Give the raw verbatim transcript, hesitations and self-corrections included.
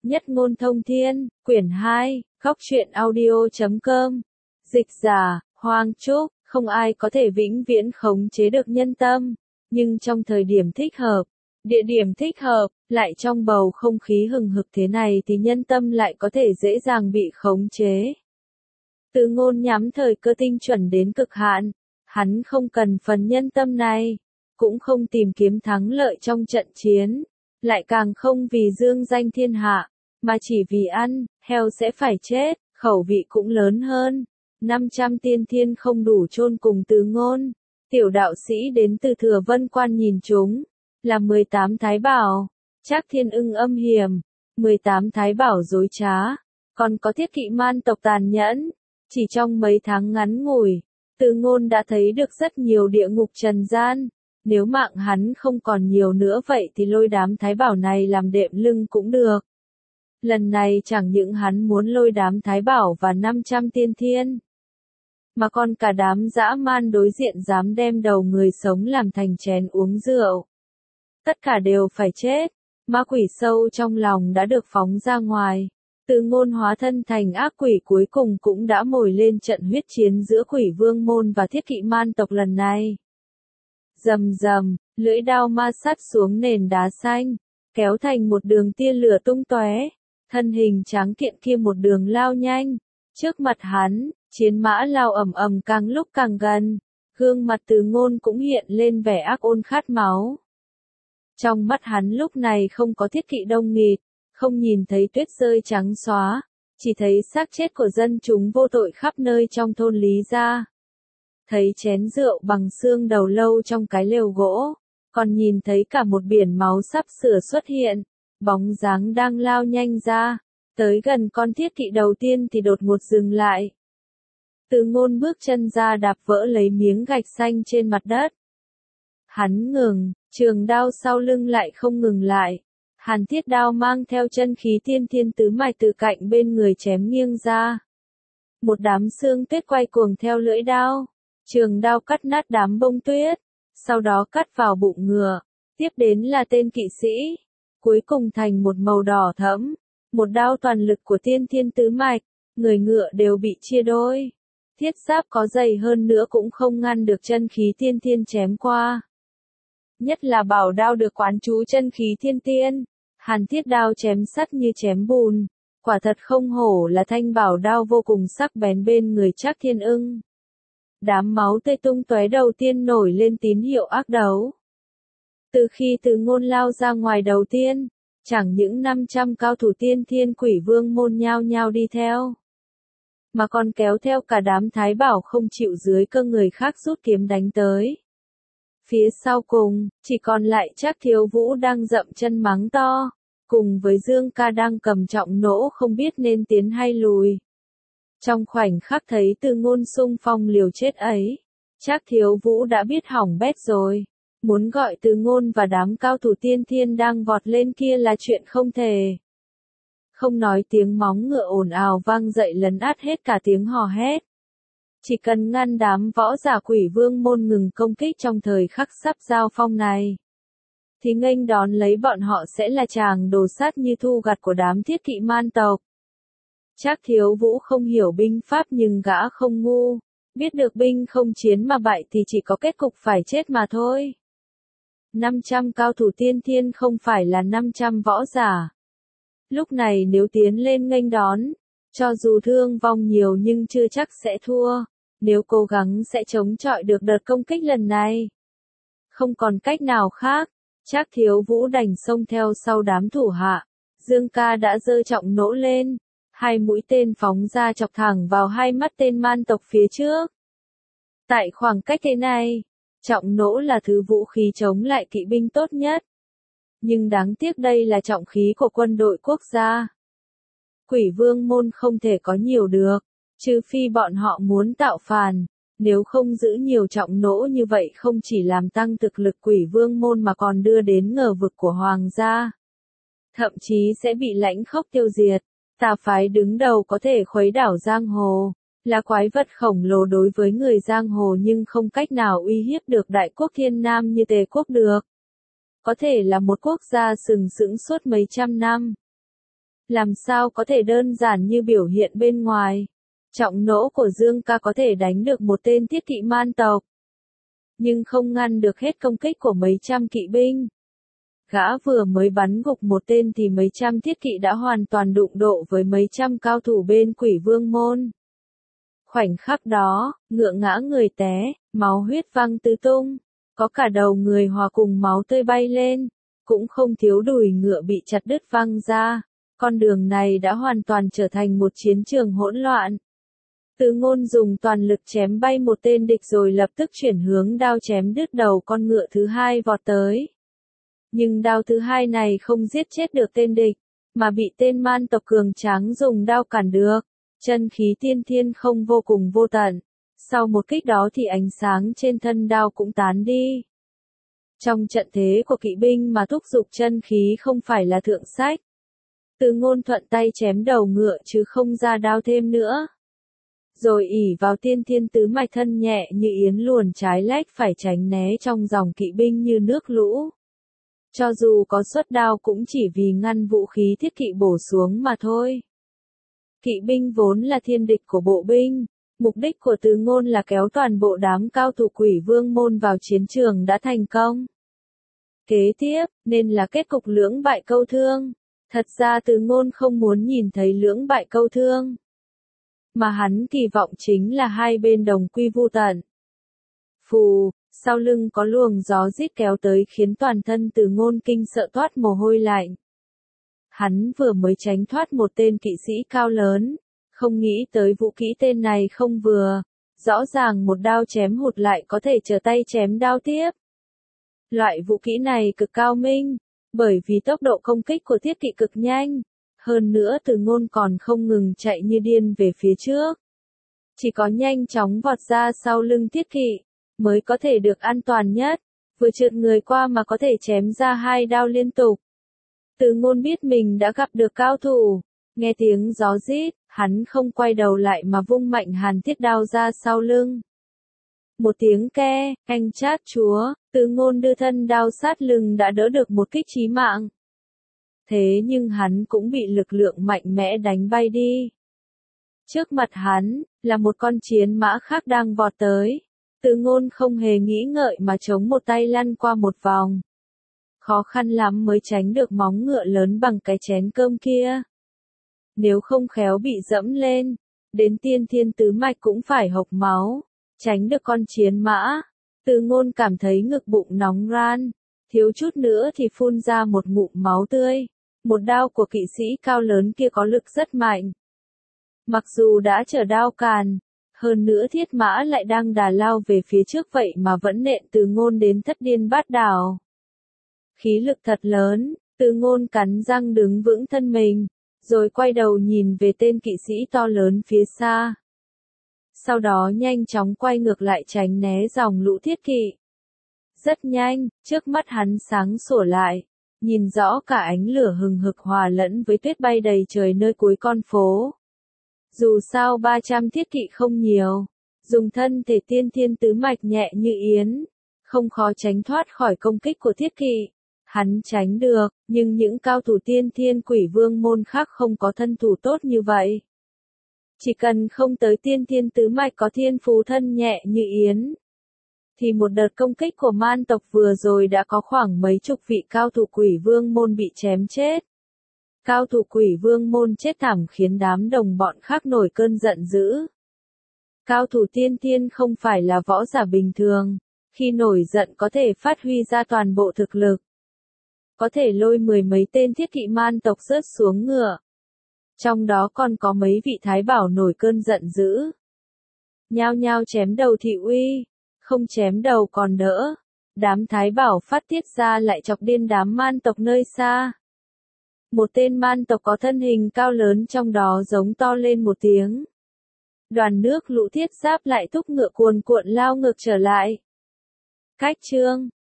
Nhất ngôn thông thiên, quyển hai, góc truyện audio chấm com. Dịch giả, Hoàng Trúc, không ai có thể vĩnh viễn khống chế được nhân tâm, nhưng trong thời điểm thích hợp, địa điểm thích hợp, lại trong bầu không khí hừng hực thế này thì nhân tâm lại có thể dễ dàng bị khống chế. Từ Ngôn nhắm thời cơ tinh chuẩn đến cực hạn, hắn không cần phần nhân tâm này, cũng không tìm kiếm thắng lợi trong trận chiến, lại càng không vì dương danh thiên hạ, mà chỉ vì ăn, heo sẽ phải chết, khẩu vị cũng lớn hơn. năm trăm tiên thiên không đủ chôn cùng Từ Ngôn. Tiểu đạo sĩ đến từ Thừa Vân Quan nhìn chúng, là mười tám thái bảo, Trác Thiên Ưng âm hiểm, mười tám thái bảo dối trá, còn có Thiết Kỵ Man tộc tàn nhẫn. Chỉ trong mấy tháng ngắn ngủi, Từ Ngôn đã thấy được rất nhiều địa ngục trần gian. Nếu mạng hắn không còn nhiều nữa vậy thì lôi đám thái bảo này làm đệm lưng cũng được. Lần này chẳng những hắn muốn lôi đám thái bảo và năm trăm tiên thiên, mà còn cả đám dã man đối diện dám đem đầu người sống làm thành chén uống rượu. Tất cả đều phải chết, ma quỷ sâu trong lòng đã được phóng ra ngoài. Từ Ngôn hóa thân thành ác quỷ cuối cùng cũng đã mồi lên trận huyết chiến giữa Quỷ Vương Môn và Thiết Kỵ Man tộc lần này. Rầm rầm, lưỡi đao ma sát xuống nền đá xanh, kéo thành một đường tia lửa tung tóe, thân hình tráng kiện kia một đường lao nhanh. Trước mặt hắn, chiến mã lao ầm ầm càng lúc càng gần, gương mặt Từ Ngôn cũng hiện lên vẻ ác ôn khát máu. Trong mắt hắn lúc này không có thiết kỵ đông nghịt, không nhìn thấy tuyết rơi trắng xóa, chỉ thấy xác chết của dân chúng vô tội khắp nơi trong thôn Lý gia. Thấy chén rượu bằng xương đầu lâu trong cái lều gỗ, còn nhìn thấy cả một biển máu sắp sửa xuất hiện, bóng dáng đang lao nhanh ra, tới gần con thiết kỵ đầu tiên thì đột ngột dừng lại. Từ Ngôn bước chân ra đạp vỡ lấy miếng gạch xanh trên mặt đất. Hắn ngừng, trường đao sau lưng lại không ngừng lại. Hàn thiết đao mang theo chân khí tiên thiên tứ mạch từ cạnh bên người chém nghiêng ra. Một đám xương tuyết quay cuồng theo lưỡi đao. Trường đao cắt nát đám bông tuyết, sau đó cắt vào bụng ngựa. Tiếp đến là tên kỵ sĩ. Cuối cùng thành một màu đỏ thẫm. Một đao toàn lực của tiên thiên tứ mạch, người ngựa đều bị chia đôi. Thiết giáp có dày hơn nữa cũng không ngăn được chân khí tiên thiên chém qua. Nhất là bảo đao được quán chú chân khí thiên tiên. Hàn thiết đao chém sắt như chém bùn, quả thật không hổ là thanh bảo đao vô cùng sắc bén bên người Trác Thiên Ưng. Đám máu tươi tung tóe đầu tiên nổi lên tín hiệu ác đấu. Từ khi Từ Ngôn lao ra ngoài đầu tiên, chẳng những năm trăm cao thủ tiên thiên Quỷ Vương Môn nhao nhao đi theo, mà còn kéo theo cả đám thái bảo không chịu dưới cơ người khác rút kiếm đánh tới. Phía sau cùng, chỉ còn lại Trác Thiếu Vũ đang dậm chân mắng to, cùng với Dương Ca đang cầm trọng nỗ không biết nên tiến hay lùi. Trong khoảnh khắc thấy Từ Ngôn xung phong liều chết ấy, Trác Thiếu Vũ đã biết hỏng bét rồi, muốn gọi Từ Ngôn và đám cao thủ tiên thiên đang vọt lên kia là chuyện không thể. Không nói tiếng móng ngựa ồn ào vang dậy lấn át hết cả tiếng hò hét. Chỉ cần ngăn đám võ giả Quỷ Vương Môn ngừng công kích trong thời khắc sắp giao phong này, thì nghênh đón lấy bọn họ sẽ là tràng đồ sát như thu gặt của đám Thiết Kỵ Man tộc. Trác Thiếu Vũ không hiểu binh pháp nhưng gã không ngu, biết được binh không chiến mà bại thì chỉ có kết cục phải chết mà thôi. năm trăm cao thủ tiên thiên không phải là năm trăm võ giả. Lúc này nếu tiến lên nghênh đón, cho dù thương vong nhiều nhưng chưa chắc sẽ thua, nếu cố gắng sẽ chống chọi được đợt công kích lần này. Không còn cách nào khác, Trác Thiếu Vũ đành xông theo sau đám thủ hạ. Dương Ca đã giơ trọng nỗ lên, hai mũi tên phóng ra chọc thẳng vào hai mắt tên man tộc phía trước. Tại khoảng cách thế này, trọng nỗ là thứ vũ khí chống lại kỵ binh tốt nhất. Nhưng đáng tiếc đây là trọng khí của quân đội quốc gia. Quỷ Vương Môn không thể có nhiều được, trừ phi bọn họ muốn tạo phản. Nếu không giữ nhiều trọng nỗ như vậy không chỉ làm tăng thực lực Quỷ Vương Môn mà còn đưa đến ngờ vực của Hoàng gia. Thậm chí sẽ bị lãnh khốc tiêu diệt. Tà phái đứng đầu có thể khuấy đảo giang hồ, là quái vật khổng lồ đối với người giang hồ nhưng không cách nào uy hiếp được đại quốc thiên nam như Tề quốc được. Có thể là một quốc gia sừng sững suốt mấy trăm năm. làm sao có thể đơn giản như biểu hiện bên ngoài. Trọng nỗ của Dương Ca có thể đánh được một tên thiết kỵ man tộc, nhưng không ngăn được hết công kích của mấy trăm kỵ binh. Gã vừa mới bắn gục một tên thì mấy trăm thiết kỵ đã hoàn toàn đụng độ với mấy trăm cao thủ bên Quỷ Vương môn. Khoảnh khắc đó, ngựa ngã người té, máu huyết văng tứ tung, có cả đầu người hòa cùng máu tươi bay lên, cũng không thiếu đùi ngựa bị chặt đứt văng ra. Con đường này đã hoàn toàn trở thành một chiến trường hỗn loạn. Từ Ngôn dùng toàn lực chém bay một tên địch rồi lập tức chuyển hướng đao chém đứt đầu con ngựa thứ hai vọt tới. Nhưng đao thứ hai này không giết chết được tên địch, mà bị tên man tộc cường tráng dùng đao cản được. Chân khí tiên thiên không vô cùng vô tận. Sau một kích đó thì ánh sáng trên thân đao cũng tán đi. Trong trận thế của kỵ binh mà thúc giục chân khí không phải là thượng sách. Từ Ngôn thuận tay chém đầu ngựa chứ không ra đao thêm nữa. Rồi ỷ vào tiên thiên tứ mạch thân nhẹ như yến luồn trái lách phải tránh né trong dòng kỵ binh như nước lũ. Cho dù có xuất đao cũng chỉ vì ngăn vũ khí thiết kỵ bổ xuống mà thôi. Kỵ binh vốn là thiên địch của bộ binh, mục đích của Từ Ngôn là kéo toàn bộ đám cao thủ Quỷ Vương môn vào chiến trường đã thành công. Kế tiếp, nên là kết cục lưỡng bại câu thương. Thật ra Từ Ngôn không muốn nhìn thấy lưỡng bại câu thương, mà hắn kỳ vọng chính là hai bên đồng quy vu tận. Phù, sau lưng có luồng gió rít kéo tới khiến toàn thân Từ Ngôn kinh sợ toát mồ hôi lạnh. Hắn vừa mới tránh thoát một tên kỵ sĩ cao lớn, không nghĩ tới vũ kỹ tên này không vừa, rõ ràng một đao chém hụt lại có thể trở tay chém đao tiếp. Loại vũ kỹ này cực cao minh, bởi vì tốc độ công kích của thiết kỵ cực nhanh, hơn nữa Từ Ngôn còn không ngừng chạy như điên về phía trước. Chỉ có nhanh chóng vọt ra sau lưng thiết kỵ, mới có thể được an toàn nhất, vừa trượt người qua mà có thể chém ra hai đao liên tục. Từ Ngôn biết mình đã gặp được cao thủ, nghe tiếng gió rít, hắn không quay đầu lại mà vung mạnh hàn thiết đao ra sau lưng. Một tiếng ke, anh chát chúa, Từ Ngôn đưa thân đao sát lưng đã đỡ được một kích chí mạng. Thế nhưng hắn cũng bị lực lượng mạnh mẽ đánh bay đi. Trước mặt hắn, là một con chiến mã khác đang vọt tới. Từ Ngôn không hề nghĩ ngợi mà chống một tay lăn qua một vòng. Khó khăn lắm mới tránh được móng ngựa lớn bằng cái chén cơm kia. Nếu không khéo bị dẫm lên, đến tiên thiên tứ mạch cũng phải hộc máu. Tránh được con chiến mã, Từ Ngôn cảm thấy ngực bụng nóng ran, thiếu chút nữa thì phun ra một ngụm máu tươi. Một đao của kỵ sĩ cao lớn kia có lực rất mạnh. Mặc dù đã trở đao càn, hơn nữa thiết mã lại đang đà lao về phía trước vậy mà vẫn nện Từ Ngôn đến thất điên bát đảo. Khí lực thật lớn, Từ Ngôn cắn răng đứng vững thân mình, rồi quay đầu nhìn về tên kỵ sĩ to lớn phía xa. Sau đó nhanh chóng quay ngược lại tránh né dòng lũ thiết kỵ. Rất nhanh, trước mắt hắn sáng sủa lại, nhìn rõ cả ánh lửa hừng hực hòa lẫn với tuyết bay đầy trời nơi cuối con phố. Dù sao ba trăm thiết kỵ không nhiều, dùng thân thể tiên thiên tứ mạch nhẹ như yến, không khó tránh thoát khỏi công kích của thiết kỵ. Hắn tránh được, nhưng những cao thủ tiên thiên Quỷ Vương môn khác không có thân thủ tốt như vậy. Chỉ cần không tới tiên thiên tứ mạch có thiên phú thân nhẹ như yến, thì một đợt công kích của man tộc vừa rồi đã có khoảng mấy chục vị cao thủ Quỷ Vương môn bị chém chết. Cao thủ Quỷ Vương môn chết thảm khiến đám đồng bọn khác nổi cơn giận dữ. Cao thủ tiên thiên không phải là võ giả bình thường, khi nổi giận có thể phát huy ra toàn bộ thực lực. Có thể lôi mười mấy tên thiết kỵ man tộc rớt xuống ngựa. Trong đó còn có mấy vị thái bảo nổi cơn giận dữ. Nhao nhao chém đầu thị uy, không chém đầu còn đỡ. Đám thái bảo phát tiết ra lại chọc điên đám man tộc nơi xa. Một tên man tộc có thân hình cao lớn trong đó giống to lên một tiếng. Đoàn nước lũ thiết giáp lại thúc ngựa cuồn cuộn lao ngược trở lại. Cách chương